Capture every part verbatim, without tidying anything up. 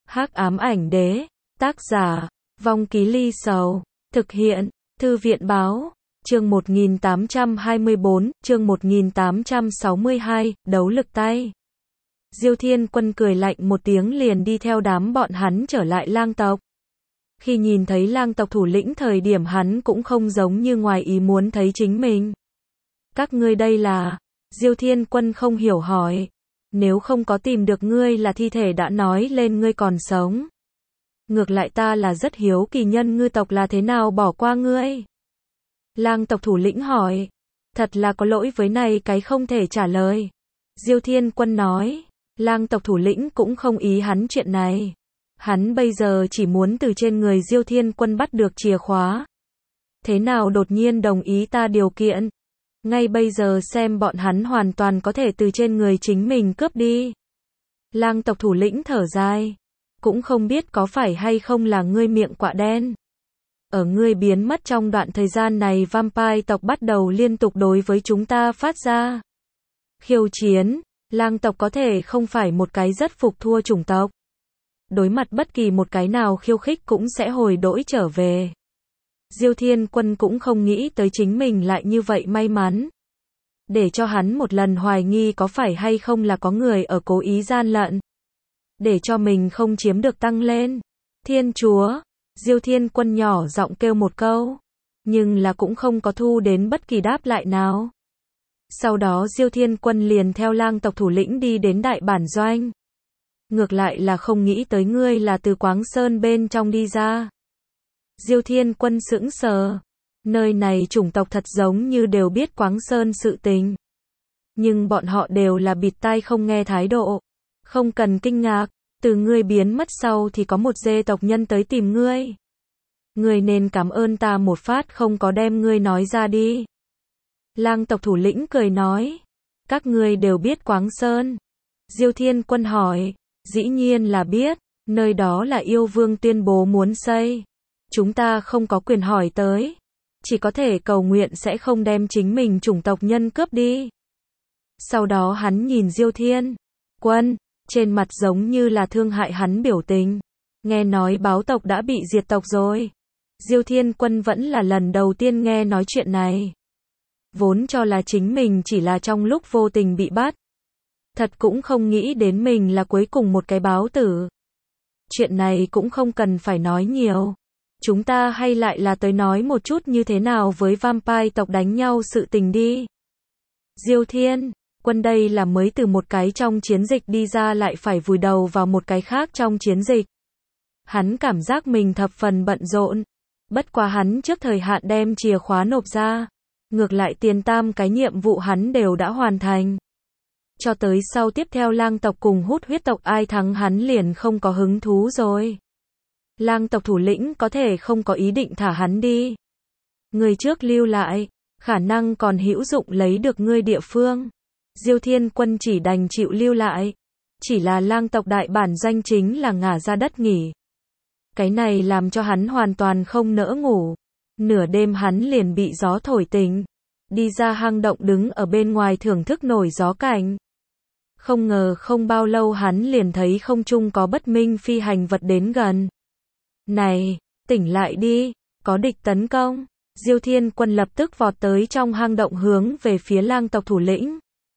Hắc ám ảnh đế, tác giả, Vong Ký Ly Sầu, thực hiện, Thư viện báo, chương một nghìn tám trăm hai mươi bốn, chương một nghìn tám trăm sáu mươi hai, đấu lực tay. Diêu Thiên Quân cười lạnh một tiếng liền đi theo đám bọn hắn trở lại lang tộc. Khi nhìn thấy lang tộc thủ lĩnh thời điểm hắn cũng không giống như ngoài ý muốn thấy chính mình. Các ngươi đây là, Diêu Thiên Quân không hiểu hỏi. Nếu không có tìm được ngươi là thi thể đã nói lên ngươi còn sống. Ngược lại ta là rất hiếu kỳ nhân ngư tộc là thế nào bỏ qua ngươi. Lang tộc thủ lĩnh hỏi. Thật là có lỗi với này cái không thể trả lời. Diêu Thiên Quân nói. Lang tộc thủ lĩnh cũng không ý hắn chuyện này. Hắn bây giờ chỉ muốn từ trên người Diêu Thiên Quân bắt được chìa khóa. Thế nào đột nhiên đồng ý ta điều kiện. Ngay bây giờ xem bọn hắn hoàn toàn có thể từ trên người chính mình cướp đi. Lang tộc thủ lĩnh thở dài. Cũng không biết có phải hay không là ngươi miệng quạ đen. Ở ngươi biến mất trong đoạn thời gian này vampire tộc bắt đầu liên tục đối với chúng ta phát ra khiêu chiến. Lang tộc có thể không phải một cái rất phục thua chủng tộc. Đối mặt bất kỳ một cái nào khiêu khích cũng sẽ hồi đỗi trở về. Diêu Thiên Quân cũng không nghĩ tới chính mình lại như vậy may mắn. Để cho hắn một lần hoài nghi có phải hay không là có người ở cố ý gian lận. Để cho mình không chiếm được tăng lên. Thiên Chúa, Diêu Thiên Quân nhỏ giọng kêu một câu. Nhưng là cũng không có thu đến bất kỳ đáp lại nào. Sau đó Diêu Thiên Quân liền theo lang tộc thủ lĩnh đi đến đại bản doanh. Ngược lại là không nghĩ tới ngươi là từ Quáng Sơn bên trong đi ra. Diêu Thiên Quân sững sờ. Nơi này chủng tộc thật giống như đều biết Quáng Sơn sự tình. Nhưng bọn họ đều là bịt tai không nghe thái độ. Không cần kinh ngạc, từ ngươi biến mất sau thì có một dê tộc nhân tới tìm ngươi. Ngươi nên cảm ơn ta một phát không có đem ngươi nói ra đi. Lang tộc thủ lĩnh cười nói. Các ngươi đều biết Quáng Sơn. Diêu Thiên Quân hỏi. Dĩ nhiên là biết, nơi đó là yêu vương tuyên bố muốn xây. Chúng ta không có quyền hỏi tới. Chỉ có thể cầu nguyện sẽ không đem chính mình chủng tộc nhân cướp đi. Sau đó hắn nhìn Diêu Thiên Quân, trên mặt giống như là thương hại hắn biểu tình. Nghe nói báo tộc đã bị diệt tộc rồi. Diêu Thiên Quân vẫn là lần đầu tiên nghe nói chuyện này. Vốn cho là chính mình chỉ là trong lúc vô tình bị bắt. Thật cũng không nghĩ đến mình là cuối cùng một cái báo tử. Chuyện này cũng không cần phải nói nhiều. Chúng ta hay lại là tới nói một chút như thế nào với vampire tộc đánh nhau sự tình đi. Diêu Thiên Quân đây là mới từ một cái trong chiến dịch đi ra lại phải vùi đầu vào một cái khác trong chiến dịch. Hắn cảm giác mình thập phần bận rộn. Bất quá hắn trước thời hạn đem chìa khóa nộp ra. Ngược lại tiền tam cái nhiệm vụ hắn đều đã hoàn thành. Cho tới sau tiếp theo lang tộc cùng hút huyết tộc ai thắng hắn liền không có hứng thú rồi. Lang tộc thủ lĩnh có thể không có ý định thả hắn đi. Người trước lưu lại, khả năng còn hữu dụng lấy được ngươi địa phương. Diêu Thiên Quân chỉ đành chịu lưu lại. Chỉ là lang tộc đại bản doanh chính là ngả ra đất nghỉ. Cái này làm cho hắn hoàn toàn không nỡ ngủ. Nửa đêm hắn liền bị gió thổi tỉnh. Đi ra hang động đứng ở bên ngoài thưởng thức nổi gió cảnh. Không ngờ không bao lâu hắn liền thấy không trung có bất minh phi hành vật đến gần. Này, tỉnh lại đi, có địch tấn công. Diêu Thiên Quân lập tức vọt tới trong hang động hướng về phía lang tộc thủ lĩnh.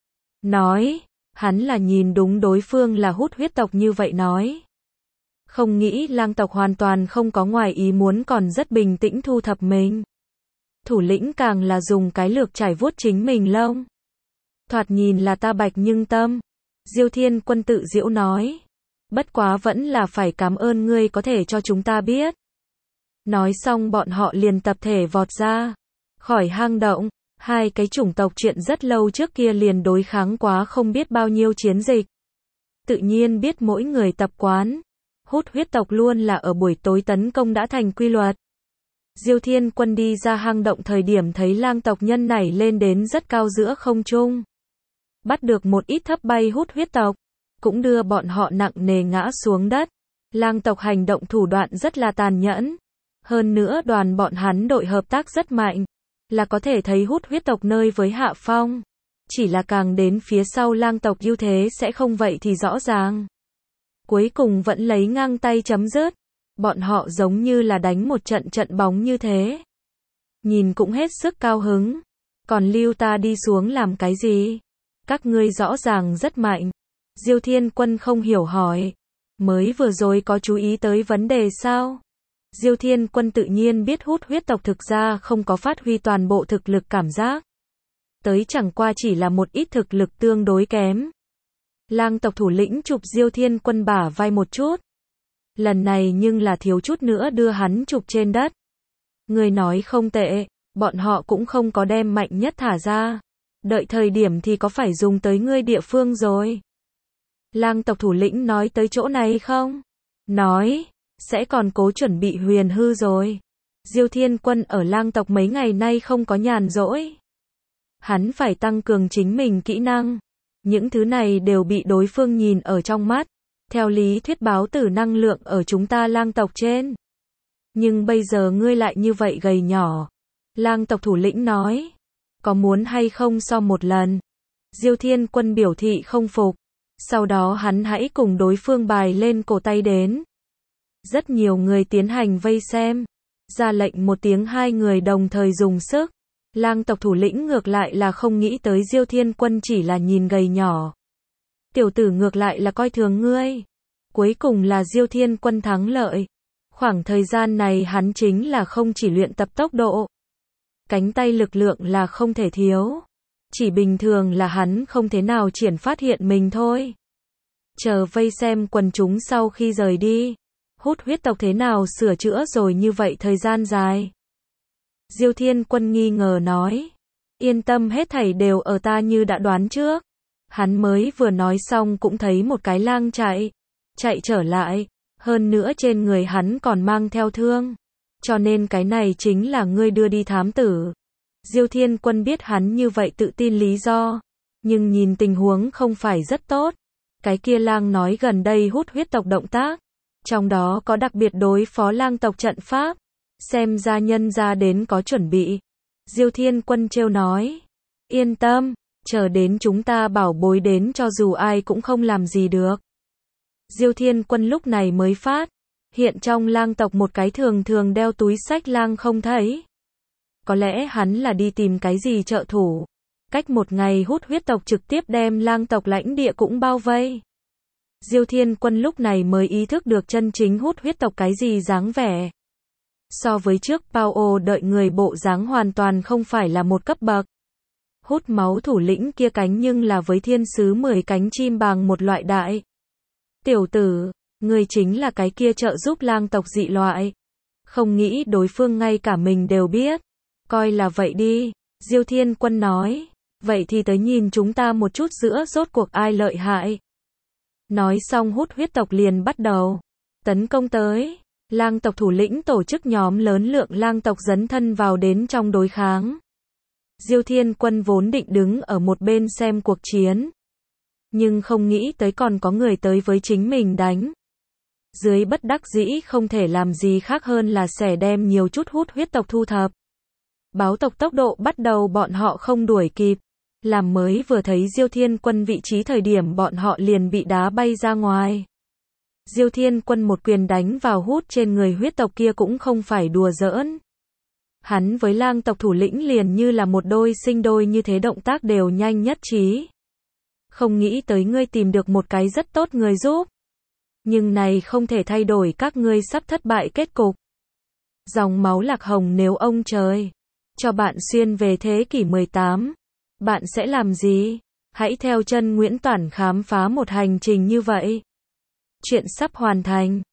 Nói, hắn là nhìn đúng đối phương là hút huyết tộc như vậy nói. Không nghĩ lang tộc hoàn toàn không có ngoài ý muốn còn rất bình tĩnh thu thập mình. Thủ lĩnh càng là dùng cái lược trải vuốt chính mình lông. Thoạt nhìn là ta bạch nhưng tâm. Diêu Thiên Quân tự giễu nói. Bất quá vẫn là phải cảm ơn ngươi có thể cho chúng ta biết. Nói xong bọn họ liền tập thể vọt ra. Khỏi hang động. Hai cái chủng tộc chuyện rất lâu trước kia liền đối kháng quá không biết bao nhiêu chiến dịch. Tự nhiên biết mỗi người tập quán. Hút huyết tộc luôn là ở buổi tối tấn công đã thành quy luật. Diêu Thiên Quân đi ra hang động thời điểm thấy lang tộc nhân nảy lên đến rất cao giữa không trung. Bắt được một ít thấp bay hút huyết tộc. Cũng đưa bọn họ nặng nề ngã xuống đất. Lang tộc hành động thủ đoạn rất là tàn nhẫn. Hơn nữa đoàn bọn hắn đội hợp tác rất mạnh. Là có thể thấy hút huyết tộc nơi với hạ phong. Chỉ là càng đến phía sau lang tộc ưu thế sẽ không vậy thì rõ ràng. cuối cùng vẫn lấy ngang tay chấm dứt. Bọn họ giống như là đánh một trận trận bóng như thế. Nhìn cũng hết sức cao hứng. Còn lưu ta đi xuống làm cái gì? Các ngươi rõ ràng rất mạnh. Diêu Thiên Quân không hiểu hỏi. Mới vừa rồi có chú ý tới vấn đề sao? Diêu Thiên Quân tự nhiên biết hút huyết tộc thực ra không có phát huy toàn bộ thực lực cảm giác. Tới chẳng qua chỉ là một ít thực lực tương đối kém. Lang tộc thủ lĩnh chụp Diêu Thiên Quân bả vai một chút. Lần này nhưng là thiếu chút nữa đưa hắn chụp trên đất. Người nói không tệ, bọn họ cũng không có đem mạnh nhất thả ra. Đợi thời điểm thì có phải dùng tới ngươi địa phương rồi. Lang tộc thủ lĩnh nói tới chỗ này không? Nói, sẽ còn cố chuẩn bị huyền hư rồi. Diêu Thiên Quân ở lang tộc mấy ngày nay không có nhàn rỗi. Hắn phải tăng cường chính mình kỹ năng. Những thứ này đều bị đối phương nhìn ở trong mắt. Theo lý thuyết báo tử năng lượng ở chúng ta lang tộc trên. Nhưng bây giờ ngươi lại như vậy gầy nhỏ. Lang tộc thủ lĩnh nói. Có muốn hay không so một lần? Diêu Thiên Quân biểu thị không phục. Sau đó hắn hãy cùng đối phương bài lên cổ tay đến. Rất nhiều người tiến hành vây xem. Ra lệnh một tiếng hai người đồng thời dùng sức. Lang tộc thủ lĩnh ngược lại là không nghĩ tới Diêu Thiên Quân chỉ là nhìn gầy nhỏ. Tiểu tử ngược lại là coi thường ngươi. Cuối cùng là Diêu Thiên Quân thắng lợi. Khoảng thời gian này hắn chính là không chỉ luyện tập tốc độ. Cánh tay lực lượng là không thể thiếu. Chỉ bình thường là hắn không thế nào triển phát hiện mình thôi. Chờ vây xem quần chúng sau khi rời đi. Hút huyết tộc thế nào sửa chữa rồi như vậy thời gian dài. Diêu Thiên Quân nghi ngờ nói. Yên tâm hết thảy đều ở ta như đã đoán trước. Hắn mới vừa nói xong cũng thấy một cái lang chạy. Chạy trở lại. Hơn nữa trên người hắn còn mang theo thương. Cho nên cái này chính là ngươi đưa đi thám tử. Diêu Thiên Quân biết hắn như vậy tự tin lý do. Nhưng nhìn tình huống không phải rất tốt. Cái kia lang nói gần đây hút huyết tộc động tác. Trong đó có đặc biệt đối phó lang tộc trận pháp. Xem ra nhân ra đến có chuẩn bị. Diêu Thiên Quân trêu nói. Yên tâm, chờ đến chúng ta bảo bối đến cho dù ai cũng không làm gì được. Diêu Thiên Quân lúc này mới phát. Hiện trong lang tộc một cái thường thường đeo túi sách lang không thấy. Có lẽ hắn là đi tìm cái gì trợ thủ. Cách một ngày hút huyết tộc trực tiếp đem lang tộc lãnh địa cũng bao vây. Diêu Thiên Quân lúc này mới ý thức được chân chính hút huyết tộc cái gì dáng vẻ. So với trước Pao đợi người bộ dáng hoàn toàn không phải là một cấp bậc. Hút máu thủ lĩnh kia cánh nhưng là với thiên sứ mười cánh chim bằng một loại đại. Tiểu tử, người chính là cái kia trợ giúp lang tộc dị loại. Không nghĩ đối phương ngay cả mình đều biết. Coi là vậy đi, Diêu Thiên Quân nói. Vậy thì tới nhìn chúng ta một chút giữa rốt cuộc ai lợi hại. Nói xong hút huyết tộc liền bắt đầu. Tấn công tới. Lang tộc thủ lĩnh tổ chức nhóm lớn lượng lang tộc dấn thân vào đến trong đối kháng. Diêu Thiên Quân vốn định đứng ở một bên xem cuộc chiến. Nhưng không nghĩ tới còn có người tới với chính mình đánh. Dưới bất đắc dĩ không thể làm gì khác hơn là xẻ đem nhiều chút hút huyết tộc thu thập. Báo tộc tốc độ bắt đầu bọn họ không đuổi kịp. Làm mới vừa thấy Diêu Thiên Quân vị trí thời điểm bọn họ liền bị đá bay ra ngoài. Diêu Thiên Quân một quyền đánh vào hút trên người huyết tộc kia cũng không phải đùa giỡn. Hắn với lang tộc thủ lĩnh liền như là một đôi sinh đôi như thế động tác đều nhanh nhất trí. Không nghĩ tới ngươi tìm được một cái rất tốt người giúp. Nhưng này không thể thay đổi các ngươi sắp thất bại kết cục. Dòng máu lạc hồng nếu ông trời cho bạn xuyên về thế kỷ mười tám, bạn sẽ làm gì? Hãy theo chân Nguyễn Toản khám phá một hành trình như vậy. Chuyện sắp hoàn thành.